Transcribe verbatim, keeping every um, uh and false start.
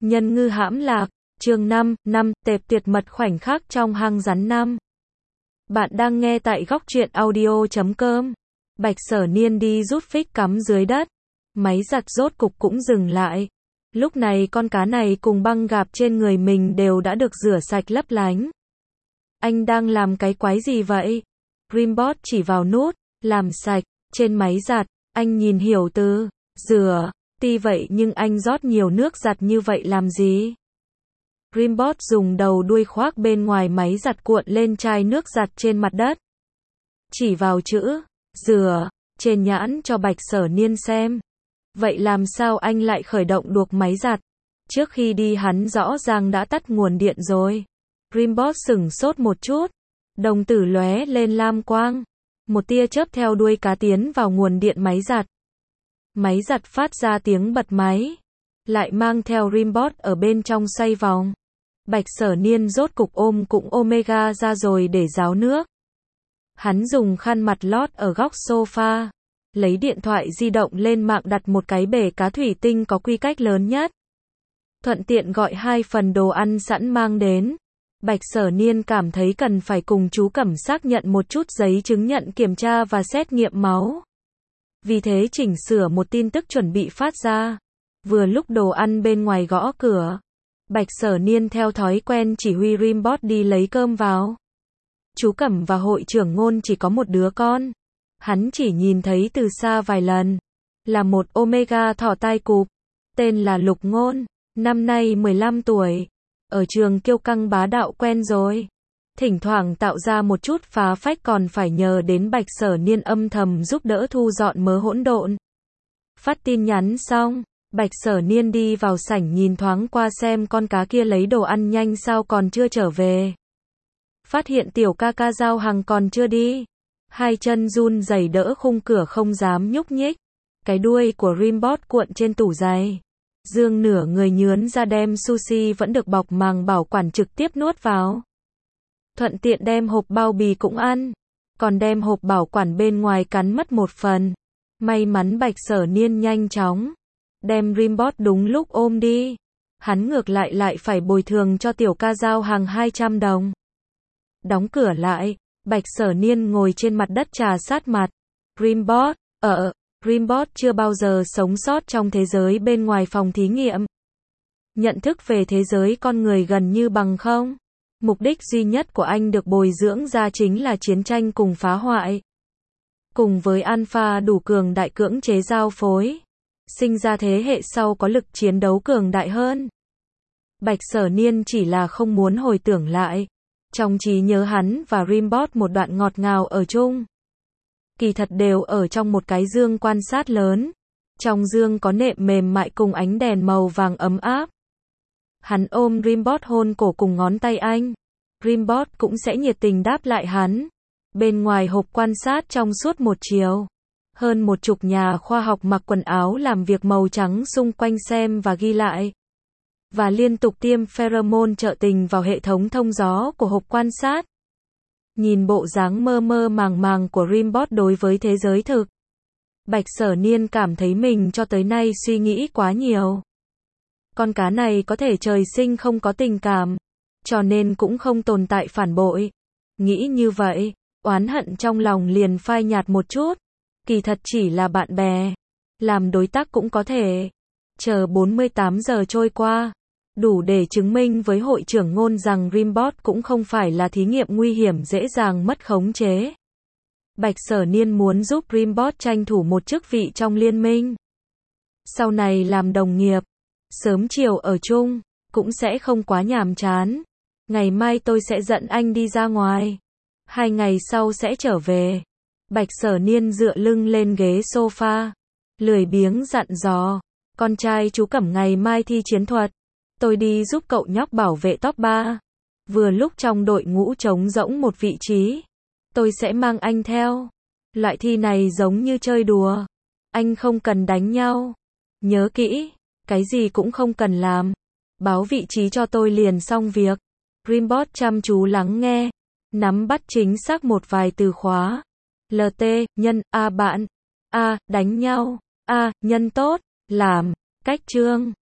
Nhân ngư hãm lạc, chương năm, năm, tệp tuyệt mật khoảnh khắc trong hang rắn năm. Bạn đang nghe tại góc truyện audio chấm com. Bạch Sở Niên đi rút phích cắm dưới đất. Máy giặt rốt cục cũng dừng lại. Lúc này con cá này cùng băng gạp trên người mình đều đã được rửa sạch lấp lánh. Anh đang làm cái quái gì vậy? Rimbot chỉ vào nút, làm sạch, trên máy giặt. Anh nhìn hiểu từ, rửa, ti vậy nhưng anh rót nhiều nước giặt như vậy làm gì? Rimbot dùng đầu đuôi khoác bên ngoài máy giặt cuộn lên chai nước giặt trên mặt đất. Chỉ vào chữ, rửa, trên nhãn cho Bạch Sở Niên xem. Vậy làm sao anh lại khởi động được máy giặt? Trước khi đi hắn rõ ràng đã tắt nguồn điện rồi. Rimbot sửng sốt một chút. Đồng tử lóe lên lam quang. Một tia chớp theo đuôi cá tiến vào nguồn điện máy giặt. Máy giặt phát ra tiếng bật máy. Lại mang theo Rimbot ở bên trong xoay vòng. Bạch Sở Niên rốt cục ôm cụm Omega ra rồi để ráo nước. Hắn dùng khăn mặt lót ở góc sofa. Lấy điện thoại di động lên mạng đặt một cái bể cá thủy tinh có quy cách lớn nhất. Thuận tiện gọi hai phần đồ ăn sẵn mang đến. Bạch Sở Niên cảm thấy cần phải cùng chú Cẩm xác nhận một chút giấy chứng nhận kiểm tra và xét nghiệm máu. Vì thế chỉnh sửa một tin tức chuẩn bị phát ra. Vừa lúc đồ ăn bên ngoài gõ cửa. Bạch Sở Niên theo thói quen chỉ huy Rimbot đi lấy cơm vào. Chú Cẩm và hội trưởng Ngôn chỉ có một đứa con. Hắn chỉ nhìn thấy từ xa vài lần. Là một Omega thỏ tai cụp. Tên là Lục Ngôn. Năm nay mười lăm tuổi. Ở trường kiêu căng bá đạo quen rồi. Thỉnh thoảng tạo ra một chút phá phách còn phải nhờ đến Bạch Sở Niên âm thầm giúp đỡ thu dọn mớ hỗn độn. Phát tin nhắn xong. Bạch Sở Niên đi vào sảnh nhìn thoáng qua xem con cá kia lấy đồ ăn nhanh sao còn chưa trở về. Phát hiện tiểu ca ca Giao Hằng còn chưa đi. Hai chân run rẩy đỡ khung cửa không dám nhúc nhích. Cái đuôi của Rimbot cuộn trên tủ giày. Dương nửa người nhướn ra đem sushi vẫn được bọc màng bảo quản trực tiếp nuốt vào. Thuận tiện đem hộp bao bì cũng ăn. Còn đem hộp bảo quản bên ngoài cắn mất một phần. May mắn Bạch Sở Niên nhanh chóng đem Rimbot đúng lúc ôm đi. Hắn ngược lại lại phải bồi thường cho tiểu ca Giao Hằng hai trăm đồng. Đóng cửa lại, Bạch Sở Niên ngồi trên mặt đất trà sát mặt. Rimbot, ờ, Rimbot chưa bao giờ sống sót trong thế giới bên ngoài phòng thí nghiệm. Nhận thức về thế giới con người gần như bằng không. Mục đích duy nhất của anh được bồi dưỡng ra chính là chiến tranh cùng phá hoại. Cùng với Alpha đủ cường đại cưỡng chế giao phối. Sinh ra thế hệ sau có lực chiến đấu cường đại hơn. Bạch Sở Niên chỉ là không muốn hồi tưởng lại. Trong trí nhớ hắn và Rimbot một đoạn ngọt ngào ở chung. Kỳ thật đều ở trong một cái dương quan sát lớn. Trong dương có nệm mềm mại cùng ánh đèn màu vàng ấm áp. Hắn ôm Rimbot hôn cổ cùng ngón tay anh. Rimbot cũng sẽ nhiệt tình đáp lại hắn. Bên ngoài hộp quan sát trong suốt một chiều. Hơn một chục nhà khoa học mặc quần áo làm việc màu trắng xung quanh xem và ghi lại. Và liên tục tiêm pheromone trợ tình vào hệ thống thông gió của hộp quan sát. Nhìn bộ dáng mơ mơ màng màng của Rimbot đối với thế giới thực. Bạch Sở Niên cảm thấy mình cho tới nay suy nghĩ quá nhiều. Con cá này có thể trời sinh không có tình cảm. Cho nên cũng không tồn tại phản bội. Nghĩ như vậy, oán hận trong lòng liền phai nhạt một chút. Kỳ thật chỉ là bạn bè. Làm đối tác cũng có thể. Chờ bốn mươi tám giờ trôi qua. Đủ để chứng minh với hội trưởng Ngôn rằng Rimbot cũng không phải là thí nghiệm nguy hiểm dễ dàng mất khống chế. Bạch Sở Niên muốn giúp Rimbot tranh thủ một chức vị trong liên minh. Sau này làm đồng nghiệp. Sớm chiều ở chung. Cũng sẽ không quá nhàm chán. Ngày mai tôi sẽ dẫn anh đi ra ngoài. Hai ngày sau sẽ trở về. Bạch Sở Niên dựa lưng lên ghế sofa. Lười biếng dặn dò. Con trai chú Cẩm ngày mai thi chiến thuật. Tôi đi giúp cậu nhóc bảo vệ top ba. Vừa lúc trong đội ngũ trống rỗng một vị trí. Tôi sẽ mang anh theo. Loại thi này giống như chơi đùa. Anh không cần đánh nhau. Nhớ kỹ. Cái gì cũng không cần làm. Báo vị trí cho tôi liền xong việc. Rimbot chăm chú lắng nghe. Nắm bắt chính xác một vài từ khóa. lờ tê, nhân, A bạn. A, đánh nhau. A, nhân tốt. Làm. Cách chương.